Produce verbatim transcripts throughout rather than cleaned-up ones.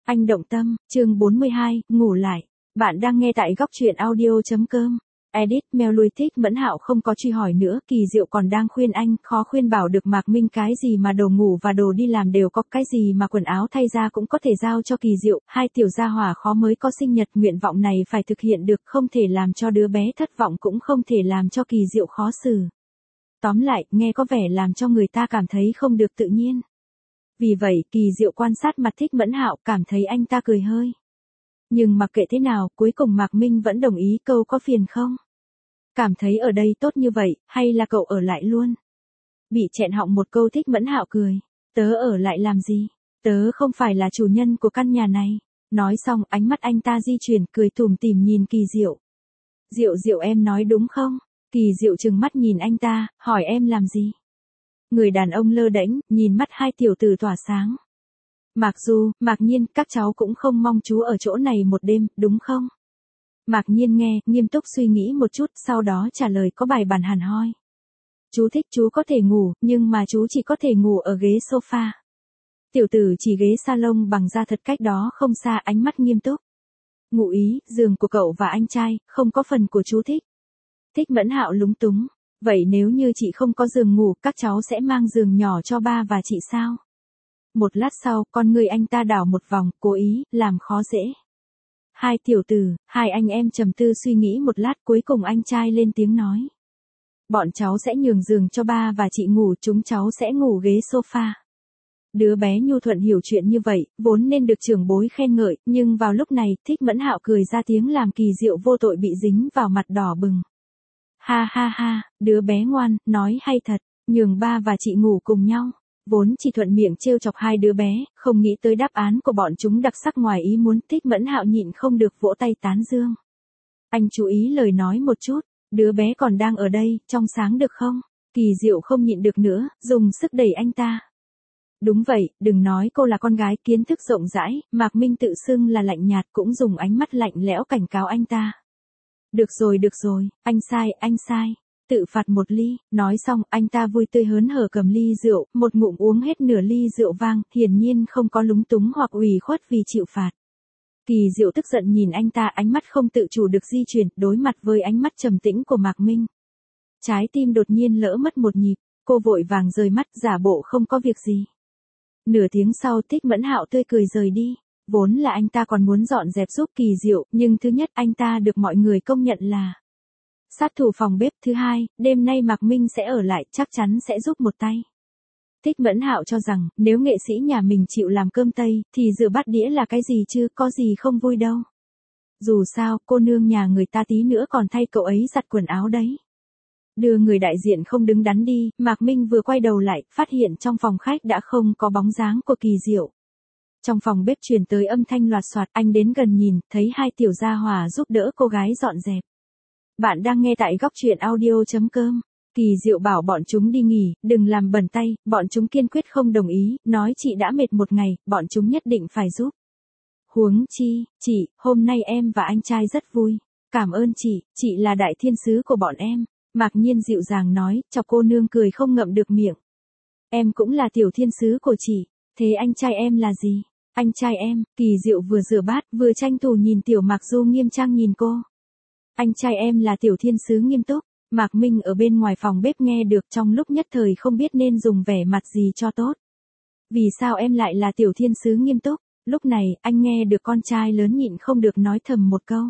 Anh động tâm, chương bốn mươi hai, ngủ lại. Bạn đang nghe tại góc truyện audio.com. Edit, mail lui thích Mẫn Hạo không có truy hỏi nữa, Kỳ Diệu còn đang khuyên anh, khó khuyên bảo được Mạc Minh cái gì mà đồ ngủ và đồ đi làm đều có, cái gì mà quần áo thay ra cũng có thể giao cho Kỳ Diệu, hai tiểu gia hỏa khó mới có sinh nhật, nguyện vọng này phải thực hiện được, không thể làm cho đứa bé thất vọng cũng không thể làm cho Kỳ Diệu khó xử. Tóm lại, nghe có vẻ làm cho người ta cảm thấy không được tự nhiên. Vì vậy, Kỳ Diệu quan sát mặt Thích Mẫn Hạo, cảm thấy anh ta cười hơi. Nhưng mặc kệ thế nào, cuối cùng Mạc Minh vẫn đồng ý, câu có phiền không? Cảm thấy ở đây tốt như vậy, hay là cậu ở lại luôn? Bị chẹn họng một câu, Thích Mẫn Hạo cười. Tớ ở lại làm gì? Tớ không phải là chủ nhân của căn nhà này. Nói xong, ánh mắt anh ta di chuyển, cười tủm tỉm nhìn Kỳ Diệu. Diệu Diệu em nói đúng không? Kỳ Diệu trừng mắt nhìn anh ta, hỏi em làm gì? Người đàn ông lơ đễnh, nhìn mắt hai tiểu tử tỏa sáng. Mạc Du, Mạc Nhiên, các cháu cũng không mong chú ở chỗ này một đêm, đúng không? Mạc Nhiên nghe, nghiêm túc suy nghĩ một chút, sau đó trả lời có bài bản hẳn hoi. Chú thích chú có thể ngủ, nhưng mà chú chỉ có thể ngủ ở ghế sofa. Tiểu tử chỉ ghế salon bằng da thật cách đó không xa, ánh mắt nghiêm túc. Ngụ ý, giường của cậu và anh trai, không có phần của chú Thích. Thích Mẫn Hạo lúng túng. Vậy nếu như chị không có giường ngủ, các cháu sẽ mang giường nhỏ cho ba và chị sao? Một lát sau, con người anh ta đảo một vòng, cố ý, làm khó dễ. Hai tiểu tử, hai anh em trầm tư suy nghĩ một lát, cuối cùng anh trai lên tiếng nói. Bọn cháu sẽ nhường giường cho ba và chị ngủ, chúng cháu sẽ ngủ ghế sofa. Đứa bé nhu thuận hiểu chuyện như vậy, vốn nên được trưởng bối khen ngợi, nhưng vào lúc này, Thích Mẫn Hạo cười ra tiếng làm Kỳ Diệu vô tội bị dính vào mặt đỏ bừng. Ha ha ha, đứa bé ngoan, nói hay thật, nhường ba và chị ngủ cùng nhau. Vốn chỉ thuận miệng trêu chọc hai đứa bé, không nghĩ tới đáp án của bọn chúng đặc sắc ngoài ý muốn, Thích Mẫn Hạo nhịn không được vỗ tay tán dương. Anh chú ý lời nói một chút, đứa bé còn đang ở đây, trong sáng được không? Kỳ Diệu không nhịn được nữa, dùng sức đẩy anh ta. Đúng vậy, đừng nói cô là con gái kiến thức rộng rãi, Mạc Minh tự xưng là lạnh nhạt cũng dùng ánh mắt lạnh lẽo cảnh cáo anh ta. Được rồi được rồi, anh sai, anh sai. Tự phạt một ly, nói xong, anh ta vui tươi hớn hở cầm ly rượu, một ngụm uống hết nửa ly rượu vang, hiển nhiên không có lúng túng hoặc ủy khuất vì chịu phạt. Kỳ Diệu tức giận nhìn anh ta, ánh mắt không tự chủ được di chuyển, đối mặt với ánh mắt trầm tĩnh của Mạc Minh. Trái tim đột nhiên lỡ mất một nhịp, cô vội vàng rời mắt, giả bộ không có việc gì. Nửa tiếng sau, Thích Mẫn Hạo tươi cười rời đi. Vốn là anh ta còn muốn dọn dẹp giúp Kỳ Diệu, nhưng thứ nhất anh ta được mọi người công nhận là sát thủ phòng bếp, thứ hai, đêm nay Mạc Minh sẽ ở lại, chắc chắn sẽ giúp một tay. Thích Mẫn Hạo cho rằng, nếu nghệ sĩ nhà mình chịu làm cơm tây, thì rửa bát đĩa là cái gì chứ, có gì không vui đâu. Dù sao, cô nương nhà người ta tí nữa còn thay cậu ấy giặt quần áo đấy. Đưa người đại diện không đứng đắn đi, Mạc Minh vừa quay đầu lại, phát hiện trong phòng khách đã không có bóng dáng của Kỳ Diệu. Trong phòng bếp truyền tới âm thanh loạt soạt, anh đến gần nhìn, thấy hai tiểu gia hỏa giúp đỡ cô gái dọn dẹp. Bạn đang nghe tại góc truyện audio.com. Kỳ Diệu bảo bọn chúng đi nghỉ, đừng làm bẩn tay, bọn chúng kiên quyết không đồng ý, nói chị đã mệt một ngày, bọn chúng nhất định phải giúp. Huống chi, chị, hôm nay em và anh trai rất vui. Cảm ơn chị, chị là đại thiên sứ của bọn em. Mạc Nhiên dịu dàng nói, chọc cô nương cười không ngậm được miệng. Em cũng là tiểu thiên sứ của chị, thế anh trai em là gì? Anh trai em, Kỳ Diệu vừa rửa bát, vừa tranh thủ nhìn tiểu Mạc Du nghiêm trang nhìn cô. Anh trai em là tiểu thiên sứ nghiêm túc. Mạc Minh ở bên ngoài phòng bếp nghe được, trong lúc nhất thời không biết nên dùng vẻ mặt gì cho tốt. Vì sao em lại là tiểu thiên sứ nghiêm túc? Lúc này, anh nghe được con trai lớn nhịn không được nói thầm một câu.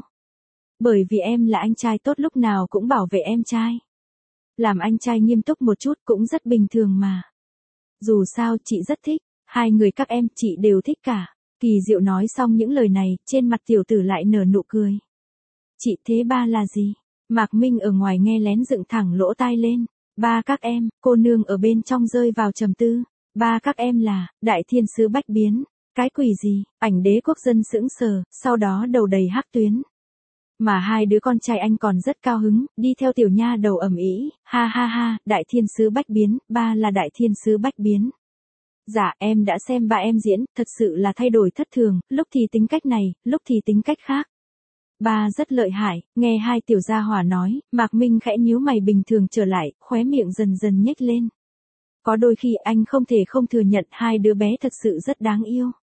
Bởi vì em là anh trai tốt, lúc nào cũng bảo vệ em trai. Làm anh trai nghiêm túc một chút cũng rất bình thường mà. Dù sao, chị rất thích. Hai người các em, chị đều thích cả. Kỳ Diệu nói xong những lời này, trên mặt tiểu tử lại nở nụ cười. Chị thế ba là gì? Mạc Minh ở ngoài nghe lén dựng thẳng lỗ tai lên. Ba các em, cô nương ở bên trong rơi vào trầm tư. Ba các em là, đại thiên sứ bách biến. Cái quỷ gì? Ảnh đế quốc dân sững sờ, sau đó đầu đầy hắc tuyến. Mà hai đứa con trai anh còn rất cao hứng, đi theo tiểu nha đầu ầm ĩ, ha ha ha, đại thiên sứ bách biến, ba là đại thiên sứ bách biến. Dạ, em đã xem ba em diễn, thật sự là thay đổi thất thường, lúc thì tính cách này, lúc thì tính cách khác. Ba rất lợi hại, nghe hai tiểu gia hỏa nói, Mạc Minh khẽ nhíu mày bình thường trở lại, khóe miệng dần dần nhếch lên. Có đôi khi anh không thể không thừa nhận hai đứa bé thật sự rất đáng yêu.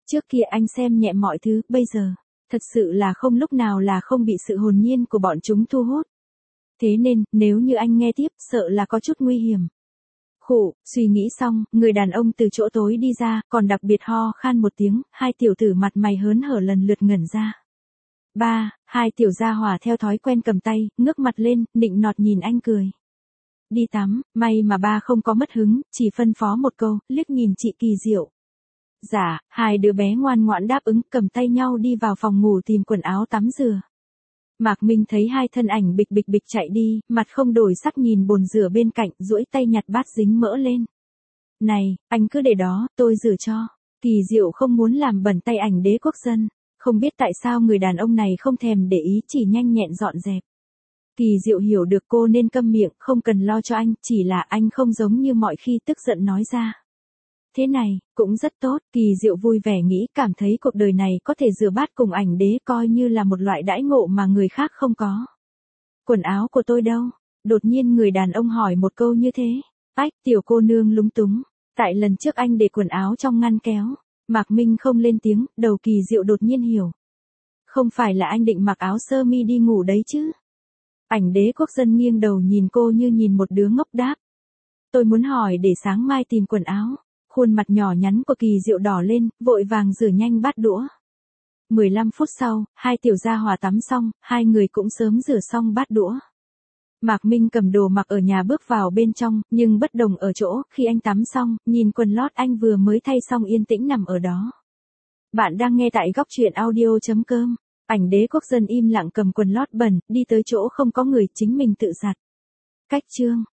Trước kia anh xem nhẹ mọi thứ, bây giờ, thật sự là không lúc nào là không bị sự hồn nhiên của bọn chúng thu hút. Thế nên, nếu như anh nghe tiếp, sợ là có chút nguy hiểm. Khụ, suy nghĩ xong, người đàn ông từ chỗ tối đi ra, còn đặc biệt ho khan một tiếng, hai tiểu tử mặt mày hớn hở lần lượt ngẩn ra. Ba, hai tiểu gia hỏa theo thói quen cầm tay, ngước mặt lên, nịnh nọt nhìn anh cười. Đi tắm, may mà ba không có mất hứng, chỉ phân phó một câu, liếc nhìn chị Kỳ Diệu. Dạ, hai đứa bé ngoan ngoãn đáp ứng, cầm tay nhau đi vào phòng ngủ tìm quần áo tắm rửa. Mạc Minh thấy hai thân ảnh bịch bịch bịch chạy đi, mặt không đổi sắc nhìn bồn rửa bên cạnh, duỗi tay nhặt bát dính mỡ lên. Này, anh cứ để đó, tôi rửa cho. Kỳ Diệu không muốn làm bẩn tay ảnh đế quốc dân. Không biết tại sao người đàn ông này không thèm để ý, chỉ nhanh nhẹn dọn dẹp. Kỳ Diệu hiểu được cô nên câm miệng, không cần lo cho anh, chỉ là anh không giống như mọi khi tức giận nói ra. Thế này, cũng rất tốt, Kỳ Diệu vui vẻ nghĩ, cảm thấy cuộc đời này có thể rửa bát cùng ảnh đế coi như là một loại đãi ngộ mà người khác không có. Quần áo của tôi đâu? Đột nhiên người đàn ông hỏi một câu như thế. Ách, tiểu cô nương lúng túng. Tại lần trước anh để quần áo trong ngăn kéo. Mạc Minh không lên tiếng, đầu Kỳ Diệu đột nhiên hiểu. Không phải là anh định mặc áo sơ mi đi ngủ đấy chứ? Ảnh đế quốc dân nghiêng đầu nhìn cô như nhìn một đứa ngốc đáp. Tôi muốn hỏi để sáng mai tìm quần áo. Khuôn mặt nhỏ nhắn của Kỳ Diệu đỏ lên, vội vàng rửa nhanh bát đũa. mười lăm phút sau, hai tiểu gia hỏa tắm xong, hai người cũng sớm rửa xong bát đũa. Mạc Minh cầm đồ mặc ở nhà bước vào bên trong, nhưng bất đồng ở chỗ, khi anh tắm xong, nhìn quần lót anh vừa mới thay xong yên tĩnh nằm ở đó. Bạn đang nghe tại góc truyện audio chấm com. Ảnh đế quốc dân im lặng cầm quần lót bẩn, đi tới chỗ không có người, chính mình tự giặt. Cách chương.